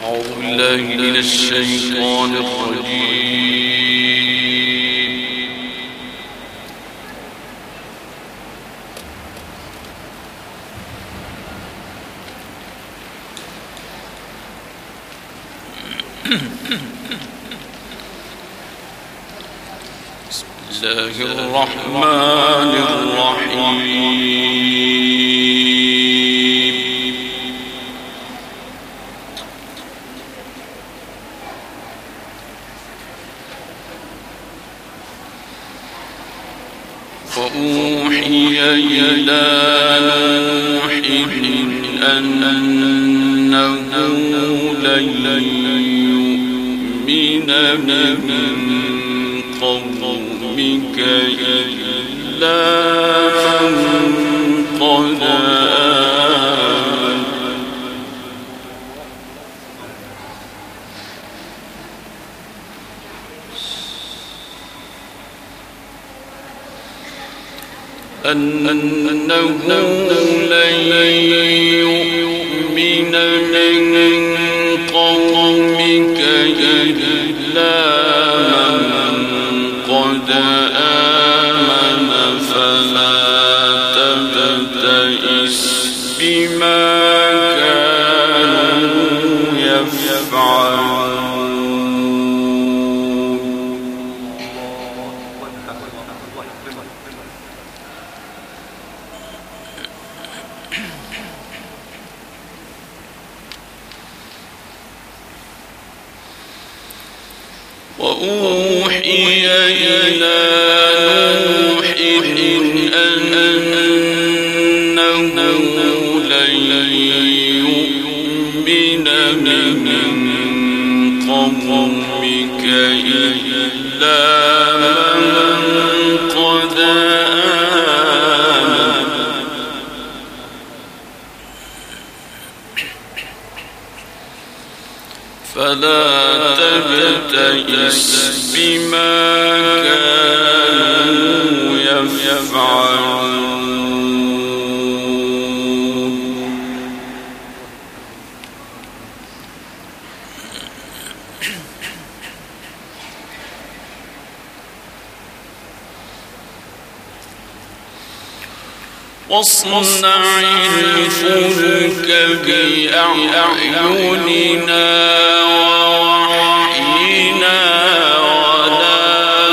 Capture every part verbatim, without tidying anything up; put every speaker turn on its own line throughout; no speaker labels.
أعوذ بالله من الشيطان الرجيم. بسم الله الرحمن الرحيم. وأوحي إلى نوح أنه لن يؤمن من قومك إلا من قد آمن أنه لن يؤمن من قومك إلا من قد آمن فلا تبتئس بما كانوا يفعلون. وأوحي إلى نوح أنه لن يؤمن من قومك إلا من قد آمن فلا تبتئس بما كانوا يفعلون. واصنع الفلك بأعيننا ووحينا ولا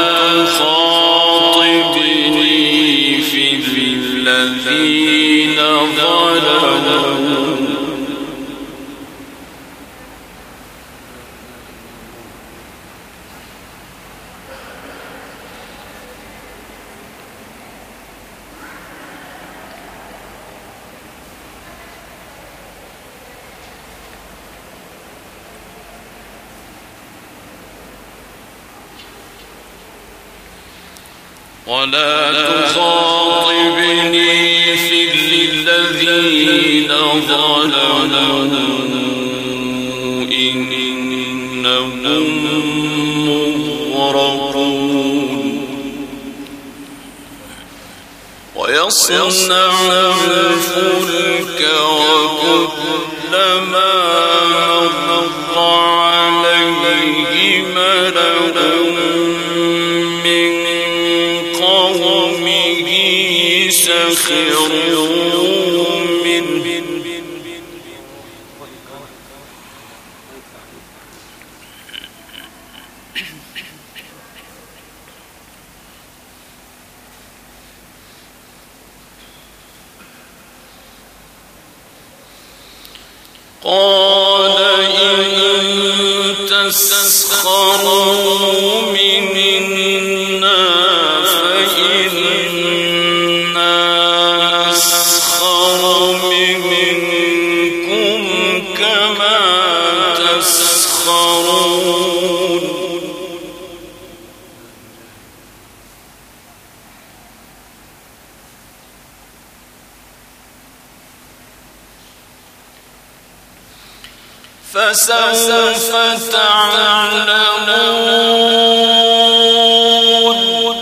تخاطبني في الذين ظلموا ولا تخاطبني في الذين ظلموا إنهم مغرقون. ويصنع الفلك وكلما مر عليه ملأ سخروا منه قال إن تسخروا منا فسوف تعلمون.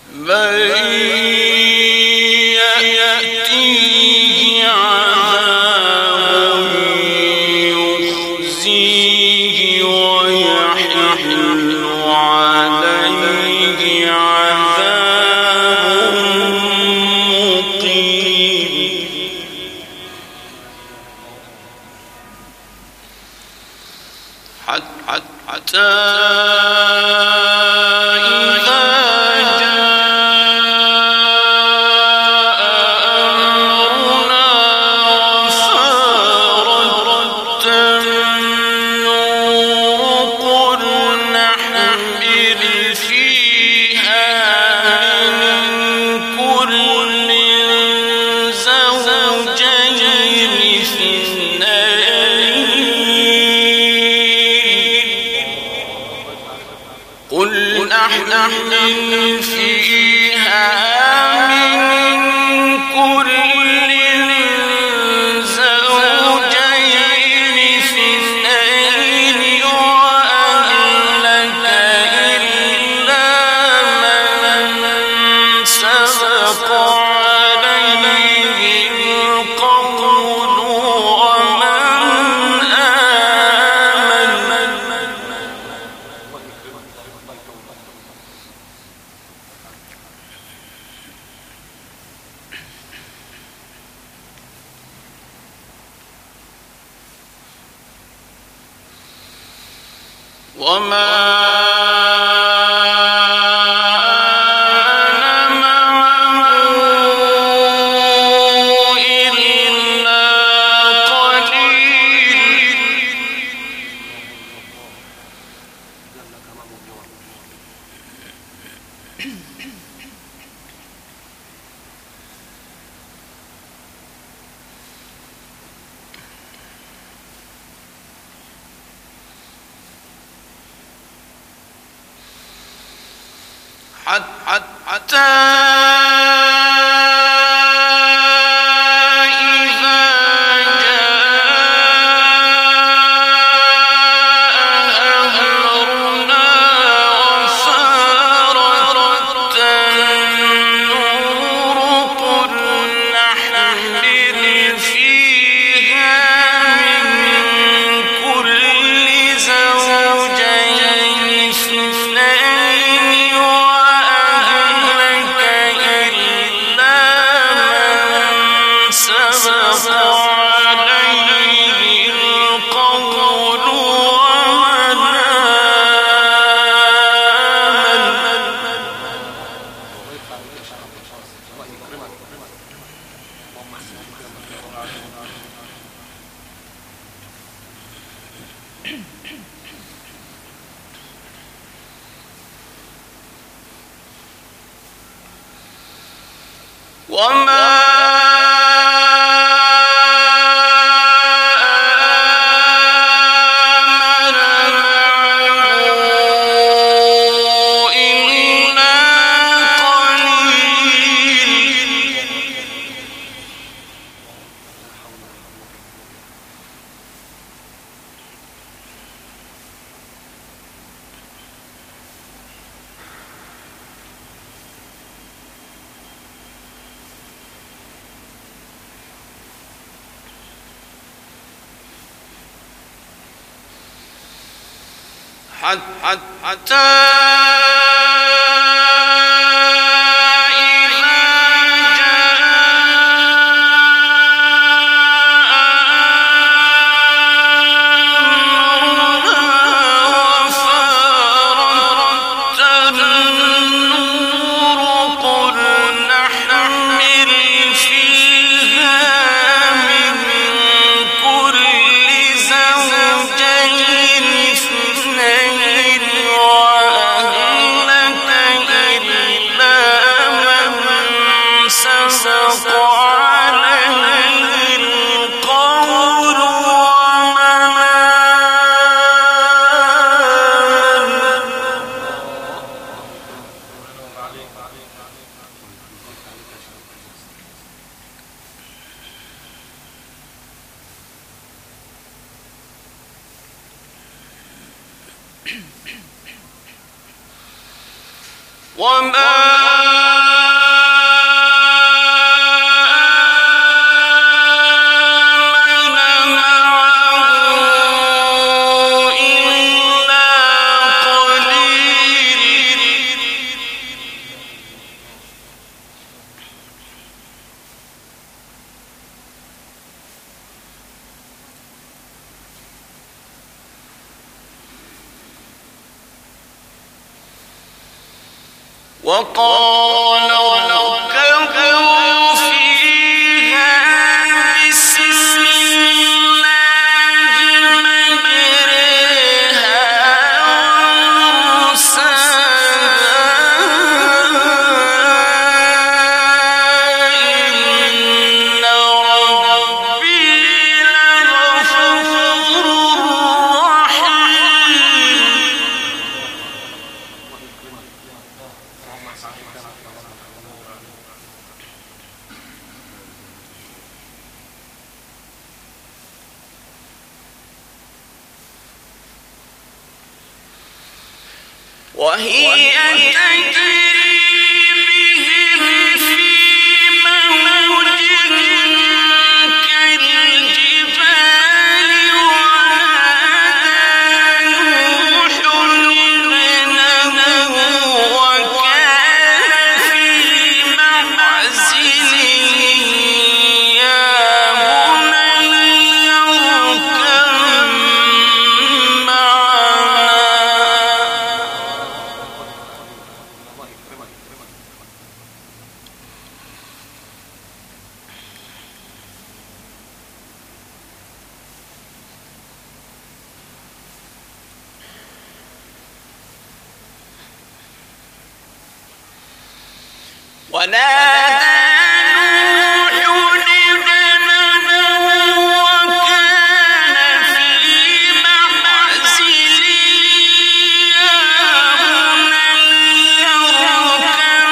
حتى وما وقال اركبوا فيها بسم الله مجريها ومرساها إن ربي لغفور رحيم. وهي تجري بهم في موج كالجبال ونادى نوح ابنه وكان في معزل يا بني اركب معنا. ونادى نوح ابنه وكان في معزل يا بني اركب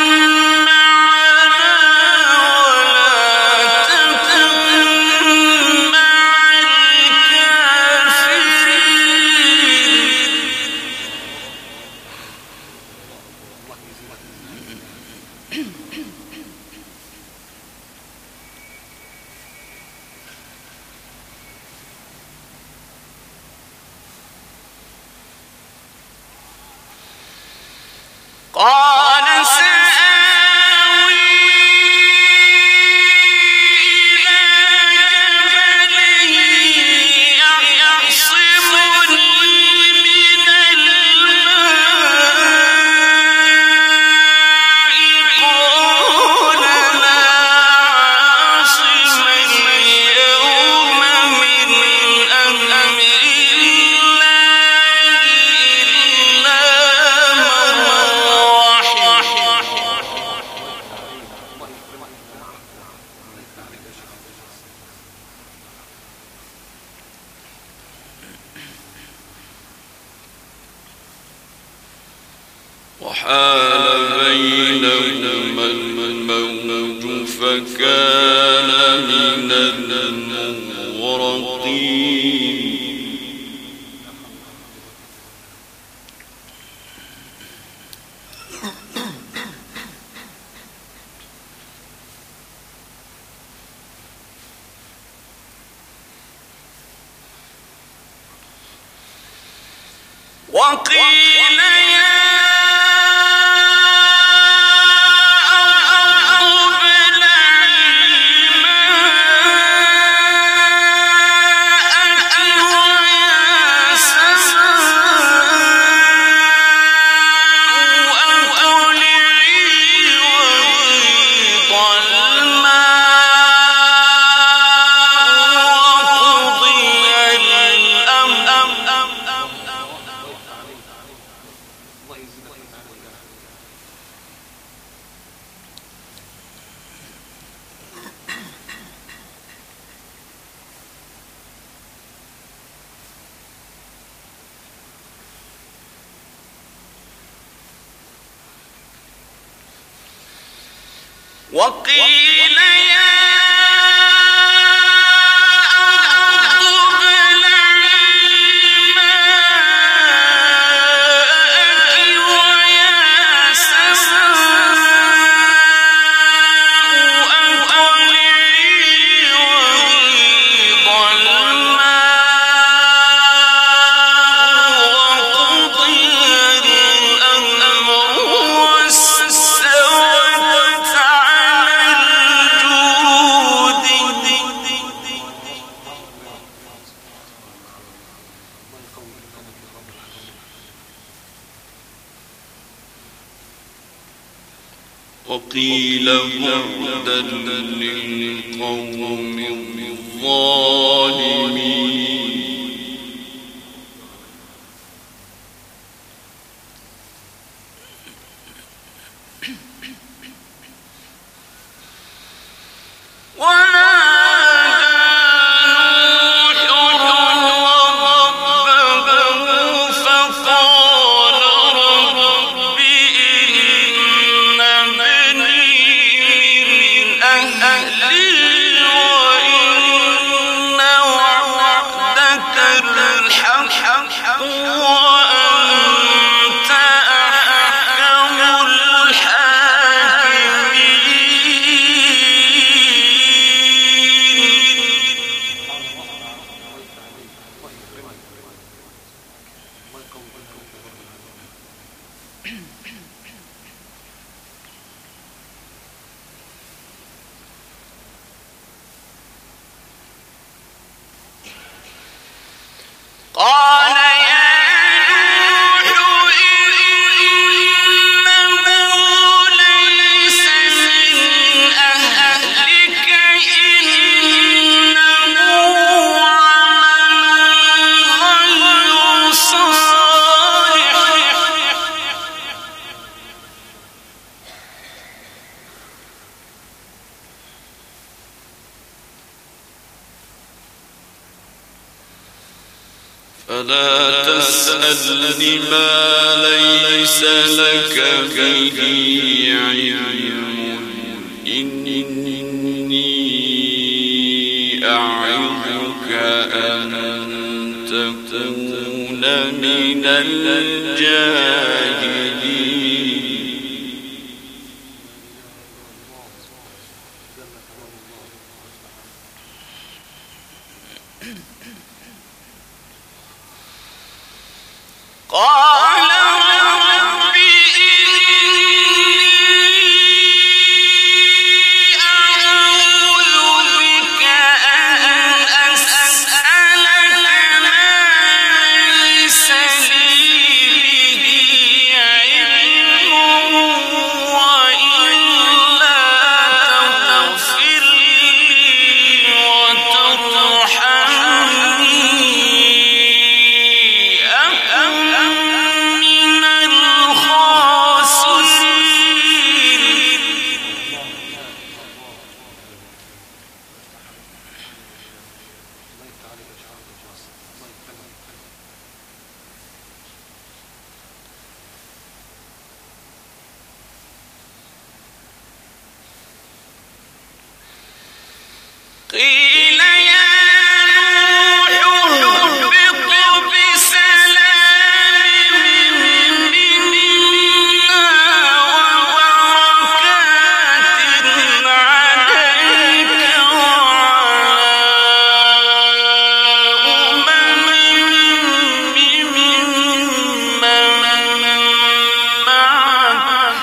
معنا ولا تكن مع الكافرين. قال سآوي إلى جبل يعصمني من الماء قال لا عاصم اليوم من أمر الله إلا من وحال بينهما الموج فكان من المغرقين. وقيل يا وقيل يا أرض ابلعي ماءك ويا سماء أقلعي وغيض الماء وقضي الأمر واستوت على الجود وقيل بعدا للقوم الظالمين. قال فلا تسألني ما ليس لك به علم إني أعظك أن تكون من الجاهلين. قال رب إني أعوذ بك أن أسألك ما ليس لي به علم وإلا تغفر لي وترحمني قيل يا نوح اهبط بسلام منا وبركات عليك وعلى أمم ممن معك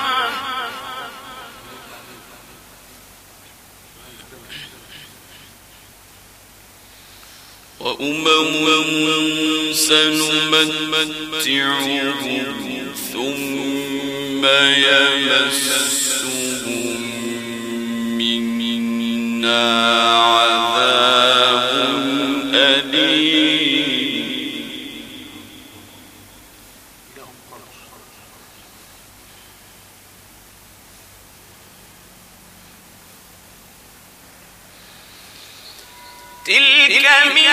وأمم سنمتعهم ثم يمسهم منا عذاب أليم. تلك من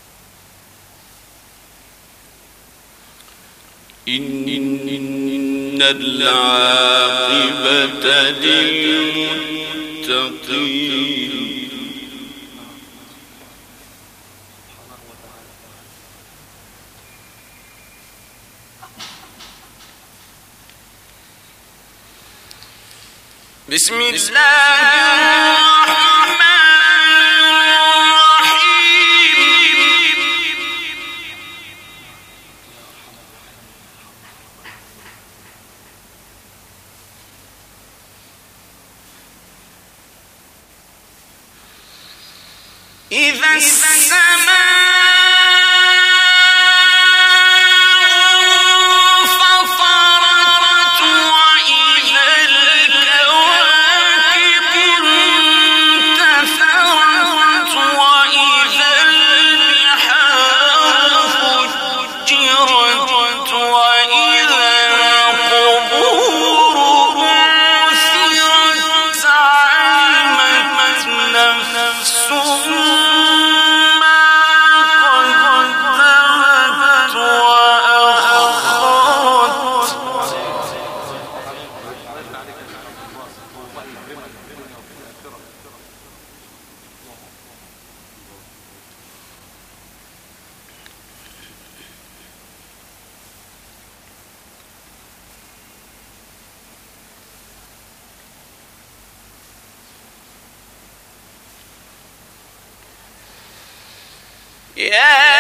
إن العاقبة للمتقين. بسم الله إذا السماء انفطرت وإذا الكواكب انتثرت وإذا البحار فجرت وإذا القبور بعثرت علمت نفس يا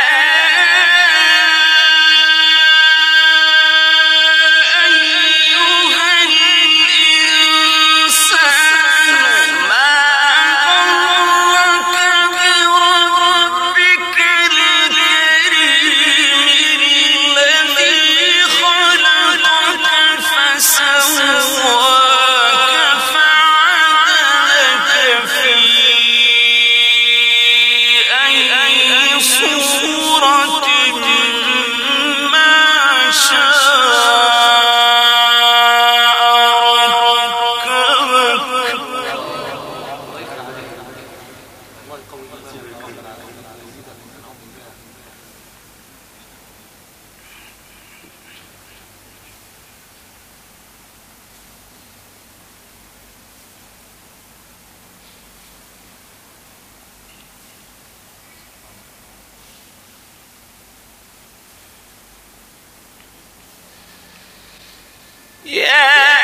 يا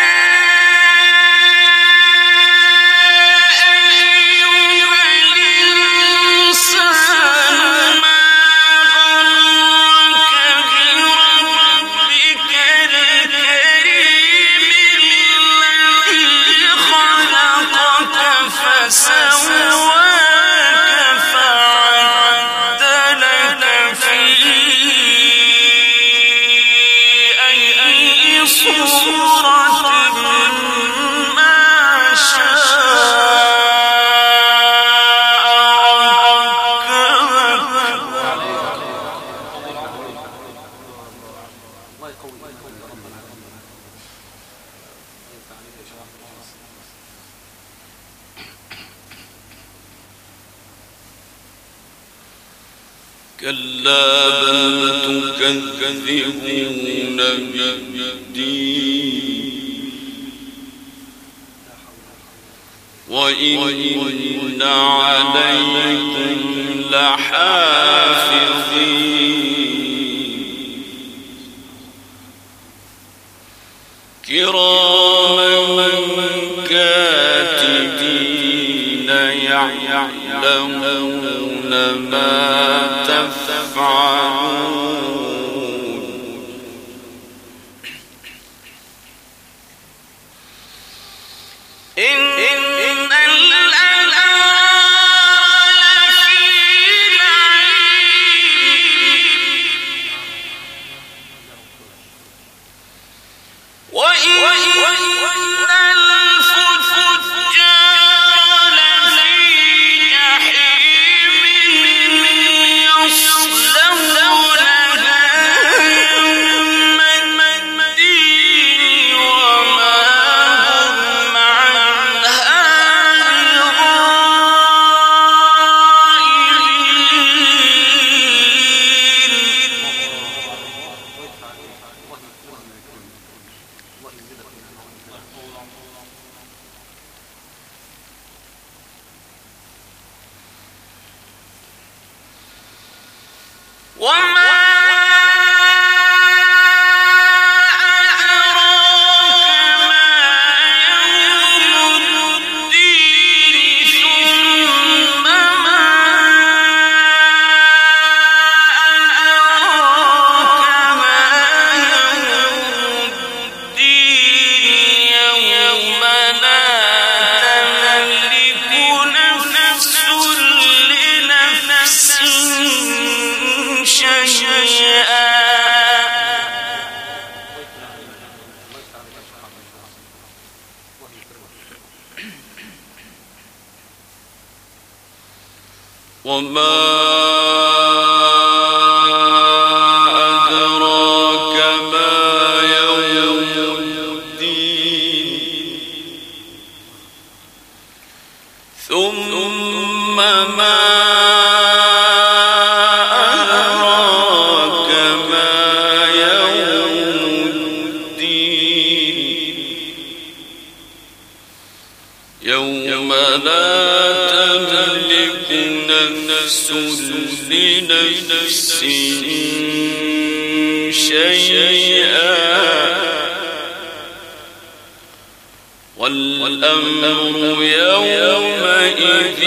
كلا بل تكذبون بالدين وإن عليكم لحافظين كراما كاتبين يعلمون ما تفعلون إن يصلون وما أدراك ما يوم الدين ثم ما أدراك ما يوم الدين يوم لا تملك نفس لنفس شيئا والأمر يومئذ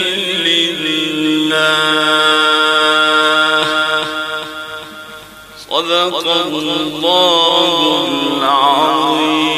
لله. صدق الله العظيم.